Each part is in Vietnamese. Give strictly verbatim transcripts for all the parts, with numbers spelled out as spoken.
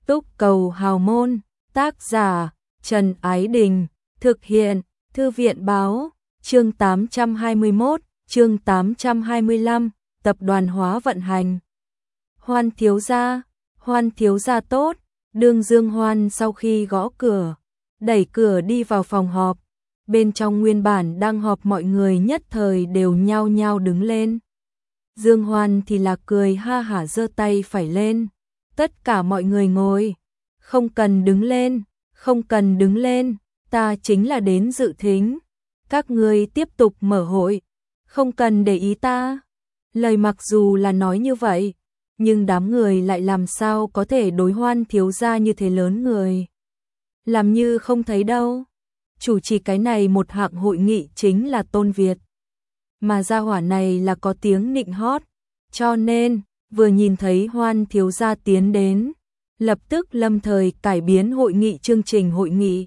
Túc Cầu Hào Môn, tác giả Trần Ái Đình, thực hiện Thư viện Báo, chương tám trăm hai mươi mốt, chương tám trăm hai mươi lăm, tập đoàn hóa vận hành. Hoan thiếu gia, Hoan thiếu gia tốt. Đương Dương Hoan sau khi gõ cửa, đẩy cửa đi vào phòng họp. Bên trong nguyên bản đang họp mọi người nhất thời đều nhao nhao đứng lên. Dương Hoan thì là cười ha hả giơ tay phải lên. Tất cả mọi người ngồi. Không cần đứng lên, không cần đứng lên, ta chính là đến dự thính. Các ngươi tiếp tục mở hội, không cần để ý ta. Lời mặc dù là nói như vậy, nhưng đám người lại làm sao có thể đối Hoan thiếu gia như thế lớn người. Làm như không thấy đâu. Chủ trì cái này một hạng hội nghị chính là Tôn Việt. Mà gia hỏa này là có tiếng nịnh hót, cho nên vừa nhìn thấy Hoan thiếu gia tiến đến, lập tức lâm thời cải biến hội nghị chương trình hội nghị.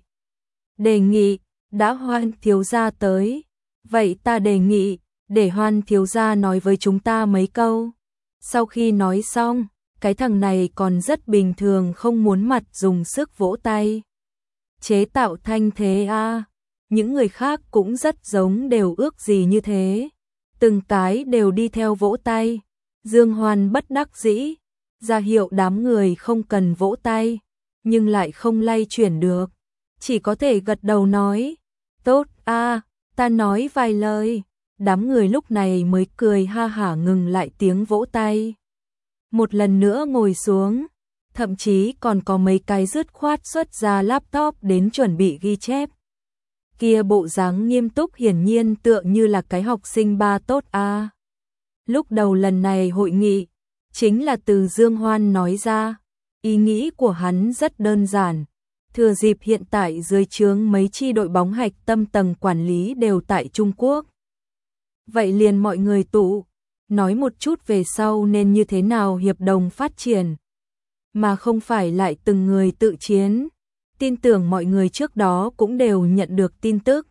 Đề nghị, đã Hoan thiếu gia tới, vậy ta đề nghị, để Hoan thiếu gia nói với chúng ta mấy câu. Sau khi nói xong, cái thằng này còn rất bình thường không muốn mặt dùng sức vỗ tay. Chế tạo thanh thế a, à. Những người khác cũng rất giống đều ước gì như thế. Từng cái đều đi theo vỗ tay. Dương Hoan bất đắc dĩ, ra hiệu đám người không cần vỗ tay, nhưng lại không lay chuyển được. Chỉ có thể gật đầu nói, tốt a, à, ta nói vài lời. Đám người lúc này mới cười ha hả ngừng lại tiếng vỗ tay. Một lần nữa ngồi xuống, thậm chí còn có mấy cái dứt khoát xuất ra laptop đến chuẩn bị ghi chép. Kia bộ dáng nghiêm túc hiển nhiên tựa như là cái học sinh ba tốt a. À. Lúc đầu lần này hội nghị, chính là từ Dương Hoan nói ra, ý nghĩ của hắn rất đơn giản. Thừa dịp hiện tại dưới trướng mấy chi đội bóng hạch tâm tầng quản lý đều tại Trung Quốc. Vậy liền mọi người tụ, nói một chút về sau nên như thế nào hiệp đồng phát triển, mà không phải lại từng người tự chiến. Tin tưởng mọi người trước đó cũng đều nhận được tin tức.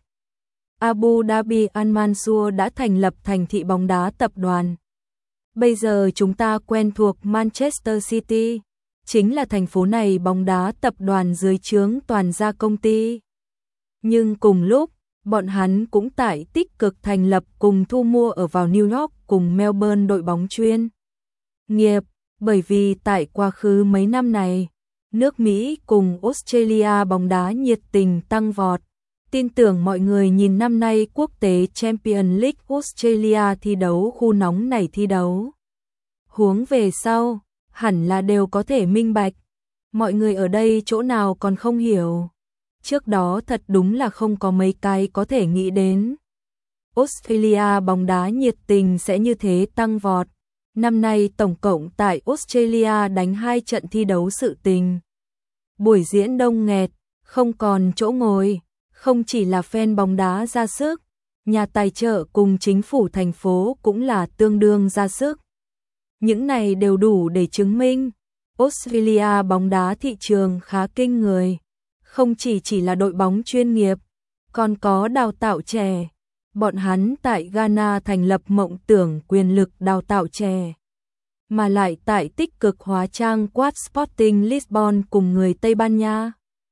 Abu Dhabi Al Mansur đã thành lập thành thị bóng đá tập đoàn. Bây giờ chúng ta quen thuộc Manchester City, chính là thành phố này bóng đá tập đoàn dưới trướng toàn gia công ty. Nhưng cùng lúc, bọn hắn cũng tại tích cực thành lập cùng thu mua ở vào New York cùng Melbourne đội bóng chuyên nghiệp, bởi vì tại quá khứ mấy năm này, nước Mỹ cùng Australia bóng đá nhiệt tình tăng vọt. Tin tưởng mọi người nhìn năm nay quốc tế Champions League Australia thi đấu khu nóng này thi đấu. Huống về sau, hẳn là đều có thể minh bạch. Mọi người ở đây chỗ nào còn không hiểu. Trước đó thật đúng là không có mấy cái có thể nghĩ đến. Australia bóng đá nhiệt tình sẽ như thế tăng vọt. Năm nay tổng cộng tại Australia đánh hai trận thi đấu sự tình. Buổi diễn đông nghẹt, không còn chỗ ngồi, không chỉ là fan bóng đá ra sức, nhà tài trợ cùng chính phủ thành phố cũng là tương đương ra sức. Những này đều đủ để chứng minh, Australia bóng đá thị trường khá kinh người. Không chỉ chỉ là đội bóng chuyên nghiệp, còn có đào tạo trẻ. Bọn hắn tại Ghana thành lập mộng tưởng quyền lực đào tạo trẻ, mà lại tại tích cực hóa trang quát Sporting Lisbon cùng người Tây Ban Nha,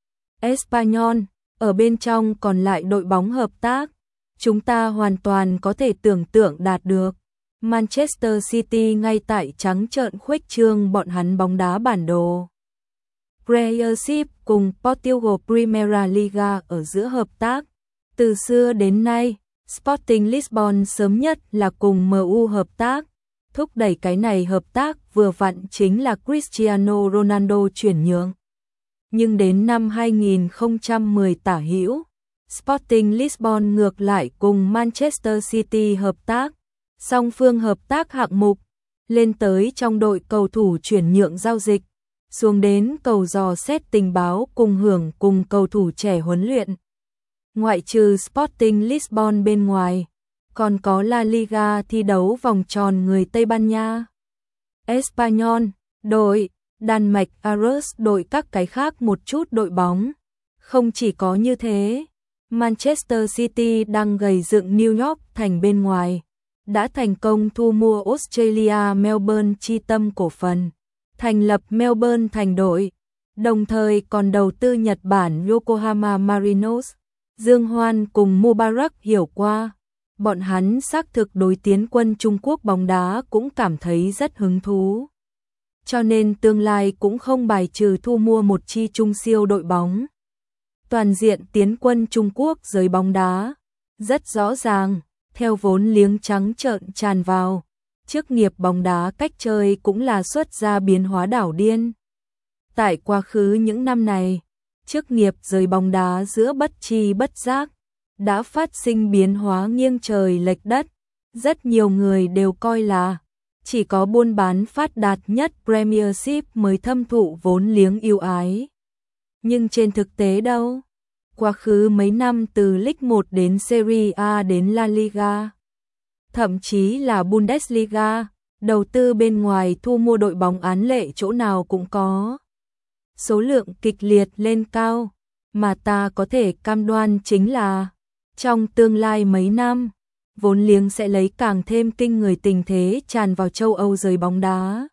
Espanyol, ở bên trong còn lại đội bóng hợp tác. Chúng ta hoàn toàn có thể tưởng tượng đạt được. Manchester City ngay tại trắng trợn khuếch trương bọn hắn bóng đá bản đồ. Premiership cùng Portugal Primeira Liga ở giữa hợp tác. Từ xưa đến nay, Sporting Lisbon sớm nhất là cùng em u hợp tác. Thúc đẩy cái này hợp tác vừa vặn chính là Cristiano Ronaldo chuyển nhượng. Nhưng đến năm hai nghìn không trăm mười tả hữu, Sporting Lisbon ngược lại cùng Manchester City hợp tác. Song phương hợp tác hạng mục, lên tới trong đội cầu thủ chuyển nhượng giao dịch, xuống đến cầu dò xét tình báo cùng hưởng cùng cầu thủ trẻ huấn luyện. Ngoại trừ Sporting Lisbon bên ngoài, còn có La Liga thi đấu vòng tròn người Tây Ban Nha, Espanyol, đội, Đan Mạch Aarhus đội các cái khác một chút đội bóng. Không chỉ có như thế, Manchester City đang gầy dựng New York thành bên ngoài, đã thành công thu mua Australia Melbourne chi tâm cổ phần, thành lập Melbourne thành đội. đồng thời còn đầu tư Nhật Bản Yokohama Marinos. Dương Hoan cùng Mubarak hiểu qua, bọn hắn xác thực đối tiến quân Trung Quốc bóng đá cũng cảm thấy rất hứng thú. Cho nên tương lai cũng không bài trừ thu mua một chi trung siêu đội bóng. Toàn diện tiến quân Trung Quốc giới bóng đá, rất rõ ràng, theo vốn liếng trắng trợn tràn vào, chức nghiệp bóng đá cách chơi cũng là xuất ra biến hóa đảo điên. Tại quá khứ những năm này, chức nghiệp giới bóng đá giữa bất chi bất giác đã phát sinh biến hóa nghiêng trời lệch đất, rất nhiều người đều coi là chỉ có buôn bán phát đạt nhất Premiership mới thâm thụ vốn liếng ưu ái. Nhưng trên thực tế đâu? Quá khứ mấy năm từ League một đến Serie A đến La Liga, thậm chí là Bundesliga, đầu tư bên ngoài thu mua đội bóng án lệ chỗ nào cũng có. Số lượng kịch liệt lên cao, mà ta có thể cam đoan chính là trong tương lai mấy năm, vốn liếng sẽ lấy càng thêm kinh người tình thế tràn vào châu Âu giới bóng đá.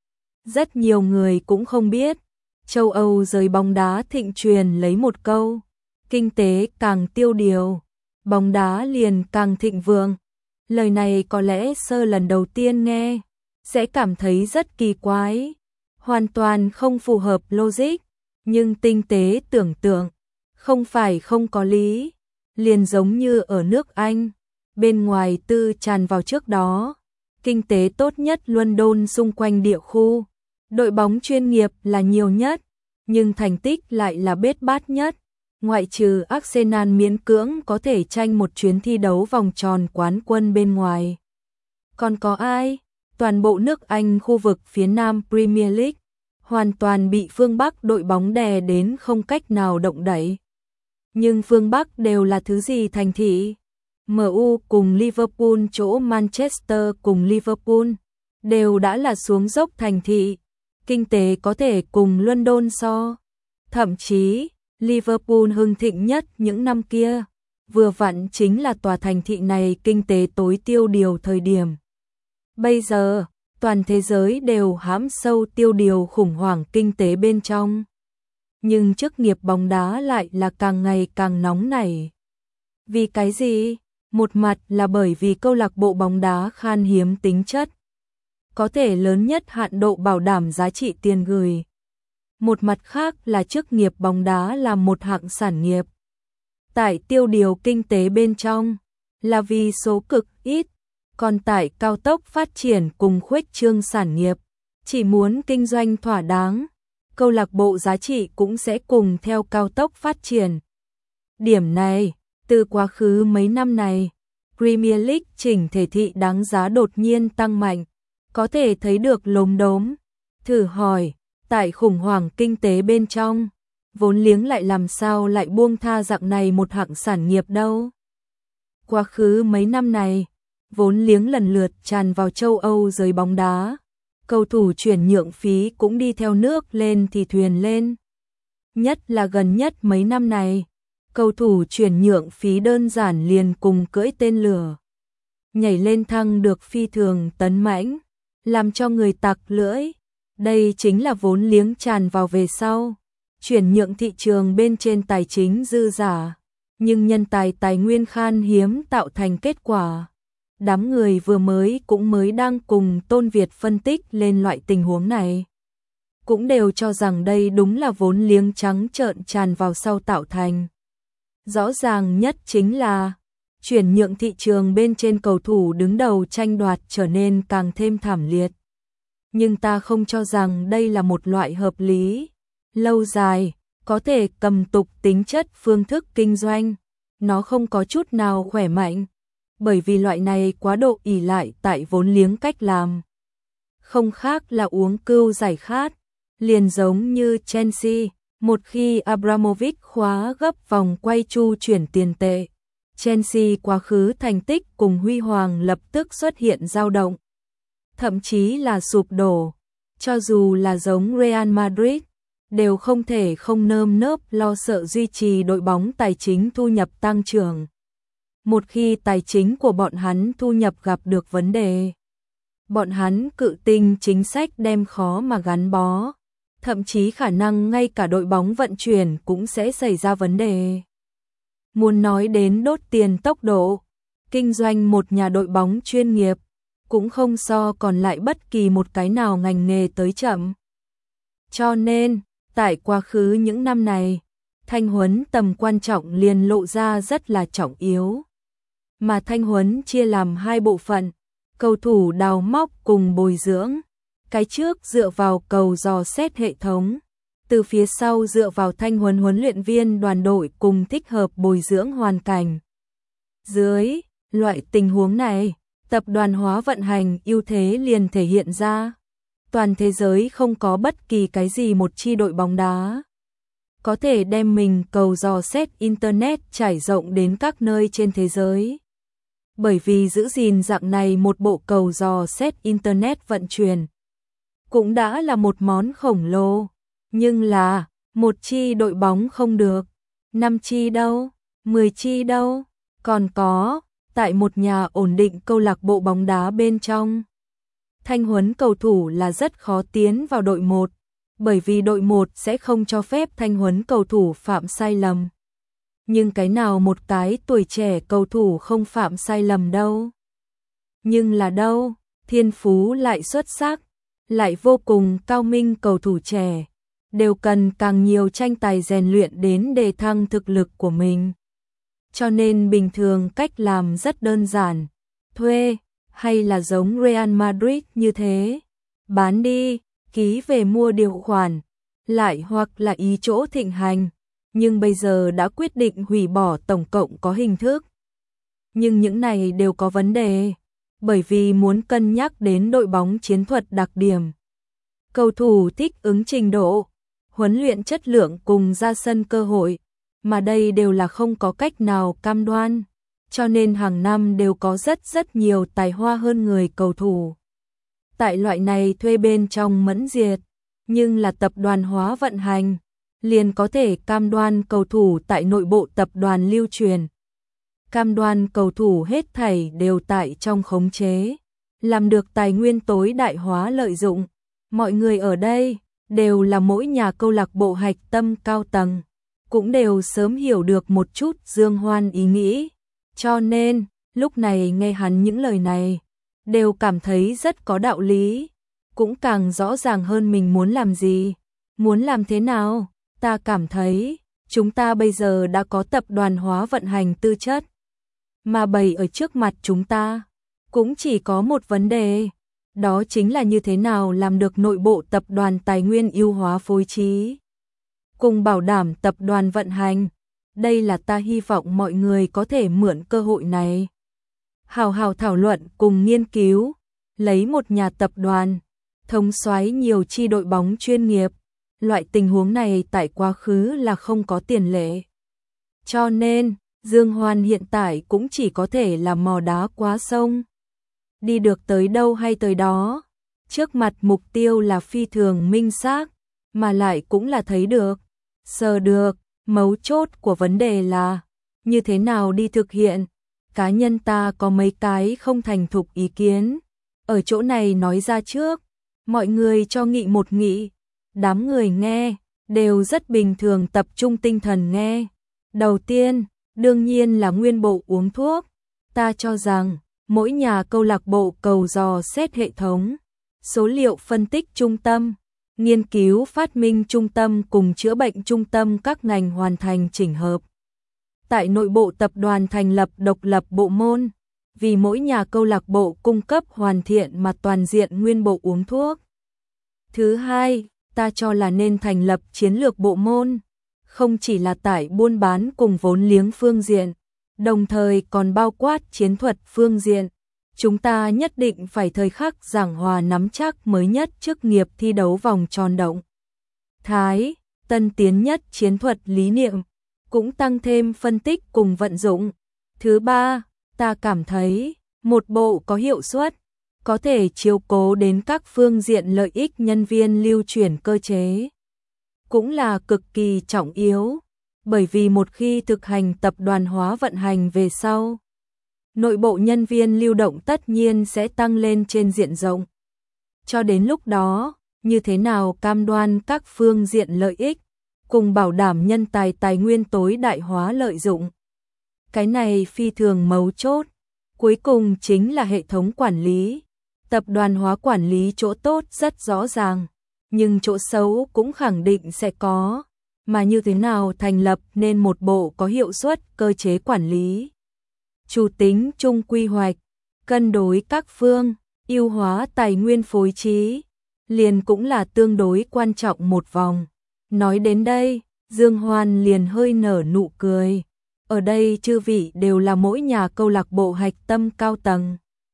Rất nhiều người cũng không biết, châu Âu giới bóng đá thịnh truyền lấy một câu, kinh tế càng tiêu điều, bóng đá liền càng thịnh vượng. Lời này có lẽ sơ lần đầu tiên nghe, sẽ cảm thấy rất kỳ quái, hoàn toàn không phù hợp logic, nhưng tinh tế tưởng tượng, không phải không có lý, liền giống như ở nước Anh, bên ngoài tư tràn vào trước đó, kinh tế tốt nhất London xung quanh địa khu, đội bóng chuyên nghiệp là nhiều nhất, nhưng thành tích lại là bết bát nhất, ngoại trừ Arsenal miễn cưỡng có thể tranh một chuyến thi đấu vòng tròn quán quân bên ngoài. Còn có ai? Toàn bộ nước Anh khu vực phía Nam Premier League hoàn toàn bị phương Bắc đội bóng đè đến không cách nào động đậy. Nhưng phương Bắc đều là thứ gì thành thị? em u cùng Liverpool chỗ Manchester cùng Liverpool đều đã là xuống dốc thành thị, kinh tế có thể cùng London so. Thậm chí, Liverpool hưng thịnh nhất những năm kia, vừa vặn chính là tòa thành thị này kinh tế tối tiêu điều thời điểm. Bây giờ, toàn thế giới đều hãm sâu tiêu điều khủng hoảng kinh tế bên trong. Nhưng chức nghiệp bóng đá lại là càng ngày càng nóng nảy. Vì cái gì? Một mặt là bởi vì câu lạc bộ bóng đá khan hiếm tính chất, có thể lớn nhất hạn độ bảo đảm giá trị tiền gửi. Một mặt khác là chức nghiệp bóng đá là một hạng sản nghiệp. Tại tiêu điều kinh tế bên trong, là vì số cực ít, còn tại cao tốc phát triển cùng khuếch trương sản nghiệp, chỉ muốn kinh doanh thỏa đáng, câu lạc bộ giá trị cũng sẽ cùng theo cao tốc phát triển. Điểm này, từ quá khứ mấy năm này, Premier League chỉnh thể thị đáng giá đột nhiên tăng mạnh, có thể thấy được lốm đốm. Thử hỏi, tại khủng hoảng kinh tế bên trong, vốn liếng lại làm sao lại buông tha dạng này một hạng sản nghiệp đâu. Quá khứ mấy năm này, vốn liếng lần lượt tràn vào châu Âu giới bóng đá, cầu thủ chuyển nhượng phí cũng đi theo nước lên thì thuyền lên. Nhất là gần nhất mấy năm này, cầu thủ chuyển nhượng phí đơn giản liền cùng cưỡi tên lửa, nhảy lên thăng được phi thường tấn mãnh, làm cho người tặc lưỡi. Đây chính là vốn liếng tràn vào về sau, chuyển nhượng thị trường bên trên tài chính dư giả, nhưng nhân tài tài nguyên khan hiếm tạo thành kết quả. Đám người vừa mới cũng mới đang cùng Tôn Việt phân tích lên loại tình huống này, cũng đều cho rằng đây đúng là vốn liếng trắng trợn tràn vào sau tạo thành. Rõ ràng nhất chính là chuyển nhượng thị trường bên trên cầu thủ đứng đầu tranh đoạt trở nên càng thêm thảm liệt. Nhưng ta không cho rằng đây là một loại hợp lý, lâu dài, có thể cầm tục tính chất phương thức kinh doanh, nó không có chút nào khỏe mạnh, bởi vì loại này quá độ ỷ lại tại vốn liếng cách làm. Không khác là uống cưu giải khát, liền giống như Chelsea, một khi Abramovich khóa gấp vòng quay chu chuyển tiền tệ, Chelsea quá khứ thành tích cùng huy hoàng lập tức xuất hiện dao động, thậm chí là sụp đổ, cho dù là giống Real Madrid, đều không thể không nơm nớp lo sợ duy trì đội bóng tài chính thu nhập tăng trưởng. Một khi tài chính của bọn hắn thu nhập gặp được vấn đề, bọn hắn cự tinh chính sách đem khó mà gắn bó, thậm chí khả năng ngay cả đội bóng vận chuyển cũng sẽ xảy ra vấn đề. Muốn nói đến đốt tiền tốc độ, kinh doanh một nhà đội bóng chuyên nghiệp cũng không so còn lại bất kỳ một cái nào ngành nghề tới chậm. Cho nên, tại quá khứ những năm này, Thanh Huấn tầm quan trọng liền lộ ra rất là trọng yếu. Mà Thanh Huấn chia làm hai bộ phận, cầu thủ đào móc cùng bồi dưỡng. Cái trước dựa vào cầu dò xét hệ thống, từ phía sau dựa vào Thanh Huấn huấn luyện viên đoàn đội cùng thích hợp bồi dưỡng hoàn cảnh. Dưới loại tình huống này, tập đoàn hóa vận hành ưu thế liền thể hiện ra. Toàn thế giới không có bất kỳ cái gì một chi đội bóng đá có thể đem mình cầu dò xét Internet trải rộng đến các nơi trên thế giới. Bởi vì giữ gìn dạng này một bộ cầu dò xét Internet vận chuyển cũng đã là một món khổng lồ, nhưng là một chi đội bóng không được, năm chi đâu, mười chi đâu, còn có tại một nhà ổn định câu lạc bộ bóng đá bên trong. Thanh Huấn cầu thủ là rất khó tiến vào đội một, bởi vì đội một sẽ không cho phép Thanh Huấn cầu thủ phạm sai lầm. Nhưng cái nào một cái tuổi trẻ cầu thủ không phạm sai lầm đâu. Nhưng là đâu, thiên phú lại xuất sắc, lại vô cùng cao minh cầu thủ trẻ, đều cần càng nhiều tranh tài rèn luyện đến đề thăng thực lực của mình. Cho nên bình thường cách làm rất đơn giản, thuê, hay là giống Real Madrid như thế, bán đi, ký về mua điều khoản, lại hoặc là ý chỗ thịnh hành, nhưng bây giờ đã quyết định hủy bỏ tổng cộng có hình thức. Nhưng những này đều có vấn đề, bởi vì muốn cân nhắc đến đội bóng chiến thuật đặc điểm, cầu thủ thích ứng trình độ, huấn luyện chất lượng cùng ra sân cơ hội, mà đây đều là không có cách nào cam đoan, cho nên hàng năm đều có rất rất nhiều tài hoa hơn người cầu thủ. Tại loại này thuê bên trong mẫn diệt, nhưng là tập đoàn hóa vận hành, liền có thể cam đoan cầu thủ tại nội bộ tập đoàn lưu truyền. Cam đoan cầu thủ hết thảy đều tại trong khống chế, làm được tài nguyên tối đại hóa lợi dụng. Mọi người ở đây đều là mỗi nhà câu lạc bộ hạch tâm cao tầng, cũng đều sớm hiểu được một chút Dương Hoan ý nghĩ. Cho nên, lúc này nghe hắn những lời này, đều cảm thấy rất có đạo lý, cũng càng rõ ràng hơn mình muốn làm gì, muốn làm thế nào. Ta cảm thấy, chúng ta bây giờ đã có tập đoàn hóa vận hành tư chất, mà bày ở trước mặt chúng ta, cũng chỉ có một vấn đề, đó chính là như thế nào làm được nội bộ tập đoàn tài nguyên ưu hóa phối trí, cùng bảo đảm tập đoàn vận hành. Đây là ta hy vọng mọi người có thể mượn cơ hội này, hào hào thảo luận cùng nghiên cứu, lấy một nhà tập đoàn, thống soái nhiều chi đội bóng chuyên nghiệp. Loại tình huống này tại quá khứ là không có tiền lệ. Cho nên, Dương Hoan hiện tại cũng chỉ có thể là mò đá quá sông. Đi được tới đâu hay tới đó. Trước mặt mục tiêu là phi thường minh xác, mà lại cũng là thấy được, sờ được. Mấu chốt của vấn đề là như thế nào đi thực hiện. Cá nhân ta có mấy cái không thành thục ý kiến, ở chỗ này nói ra trước, mọi người cho nghị một nghị. Đám người nghe đều rất bình thường tập trung tinh thần nghe. Đầu tiên, đương nhiên là nguyên bộ uống thuốc. Ta cho rằng mỗi nhà câu lạc bộ cầu dò xét hệ thống, số liệu phân tích trung tâm, nghiên cứu phát minh trung tâm cùng chữa bệnh trung tâm các ngành hoàn thành chỉnh hợp. Tại nội bộ tập đoàn thành lập độc lập bộ môn, vì mỗi nhà câu lạc bộ cung cấp hoàn thiện mà toàn diện nguyên bộ uống thuốc. Thứ hai, ta cho là nên thành lập chiến lược bộ môn, không chỉ là tại buôn bán cùng vốn liếng phương diện, đồng thời còn bao quát chiến thuật phương diện. Chúng ta nhất định phải thời khắc giảng hòa nắm chắc mới nhất chức nghiệp thi đấu vòng tròn động thái, tân tiến nhất chiến thuật lý niệm, cũng tăng thêm phân tích cùng vận dụng. Thứ ba, ta cảm thấy một bộ có hiệu suất, có thể chiếu cố đến các phương diện lợi ích nhân viên lưu chuyển cơ chế, cũng là cực kỳ trọng yếu, bởi vì một khi thực hành tập đoàn hóa vận hành về sau, nội bộ nhân viên lưu động tất nhiên sẽ tăng lên trên diện rộng. Cho đến lúc đó, như thế nào cam đoan các phương diện lợi ích, cùng bảo đảm nhân tài tài nguyên tối đại hóa lợi dụng. Cái này phi thường mấu chốt. Cuối cùng chính là hệ thống quản lý. Tập đoàn hóa quản lý chỗ tốt rất rõ ràng, nhưng chỗ xấu cũng khẳng định sẽ có, mà như thế nào thành lập nên một bộ có hiệu suất cơ chế quản lý. Chủ tính chung quy hoạch, cân đối các phương, ưu hóa tài nguyên phối trí, liền cũng là tương đối quan trọng một vòng. Nói đến đây, Dương Hoan liền hơi nở nụ cười. Ở đây chư vị đều là mỗi nhà câu lạc bộ hạch tâm cao tầng,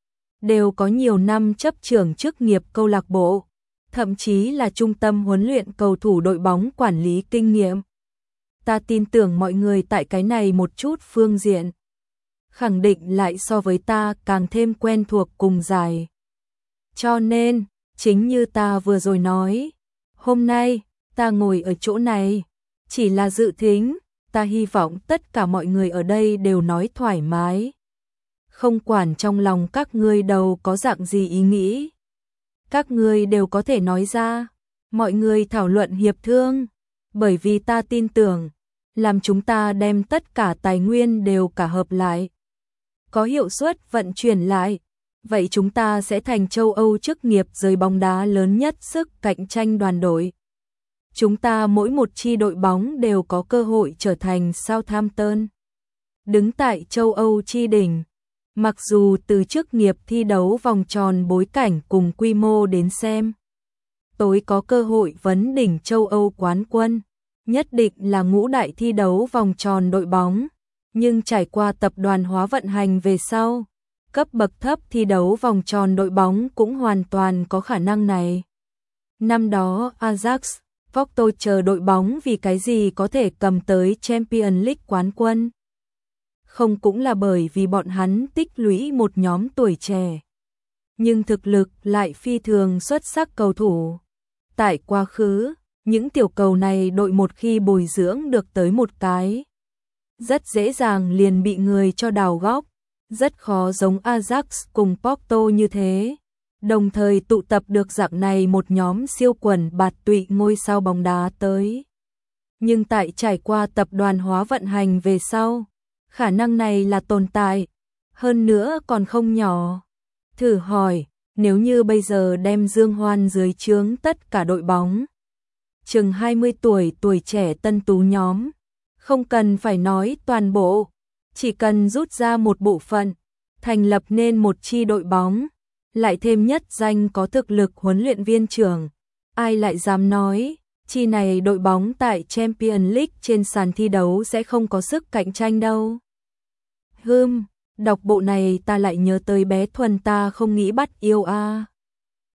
đều có nhiều năm chấp trưởng chức nghiệp câu lạc bộ, thậm chí là trung tâm huấn luyện cầu thủ đội bóng quản lý kinh nghiệm. Ta tin tưởng mọi người tại cái này một chút phương diện, khẳng định lại so với ta càng thêm quen thuộc cùng giải. Cho nên, chính như ta vừa rồi nói, hôm nay, ta ngồi ở chỗ này, chỉ là dự thính, ta hy vọng tất cả mọi người ở đây đều nói thoải mái. Không quản trong lòng các ngươi đầu có dạng gì ý nghĩ, các ngươi đều có thể nói ra, mọi người thảo luận hiệp thương, bởi vì ta tin tưởng, làm chúng ta đem tất cả tài nguyên đều cả hợp lại, có hiệu suất vận chuyển lại, vậy chúng ta sẽ thành châu Âu chức nghiệp giới bóng đá lớn nhất sức cạnh tranh đoàn đội. Chúng ta mỗi một chi đội bóng đều có cơ hội trở thành Southampton, đứng tại châu Âu chi đỉnh. Mặc dù từ chức nghiệp thi đấu vòng tròn bối cảnh cùng quy mô đến xem, tối có cơ hội vấn đỉnh châu Âu quán quân, nhất định là ngũ đại thi đấu vòng tròn đội bóng, nhưng trải qua tập đoàn hóa vận hành về sau, cấp bậc thấp thi đấu vòng tròn đội bóng cũng hoàn toàn có khả năng này. Năm đó Ajax, Porto chờ đội bóng vì cái gì có thể cầm tới Champions League quán quân? Không cũng là bởi vì bọn hắn tích lũy một nhóm tuổi trẻ, nhưng thực lực lại phi thường xuất sắc cầu thủ. Tại quá khứ, những tiểu cầu này đội một khi bồi dưỡng được tới một cái, rất dễ dàng liền bị người cho đào góc, rất khó giống Ajax cùng Porto như thế. Đồng thời tụ tập được dạng này một nhóm siêu quần bạt tụy ngôi sao bóng đá tới. Nhưng tại trải qua tập đoàn hóa vận hành về sau, khả năng này là tồn tại, hơn nữa còn không nhỏ. Thử hỏi, nếu như bây giờ đem Dương Hoan dưới trướng tất cả đội bóng, chừng hai mươi tuổi tuổi trẻ tân tú nhóm, không cần phải nói toàn bộ, chỉ cần rút ra một bộ phận, thành lập nên một chi đội bóng, lại thêm nhất danh có thực lực huấn luyện viên trưởng, ai lại dám nói, chi này đội bóng tại Champions League trên sàn thi đấu sẽ không có sức cạnh tranh đâu. Hừm, đọc bộ này ta lại nhớ tới bé Thuần ta không nghĩ bắt yêu a. À.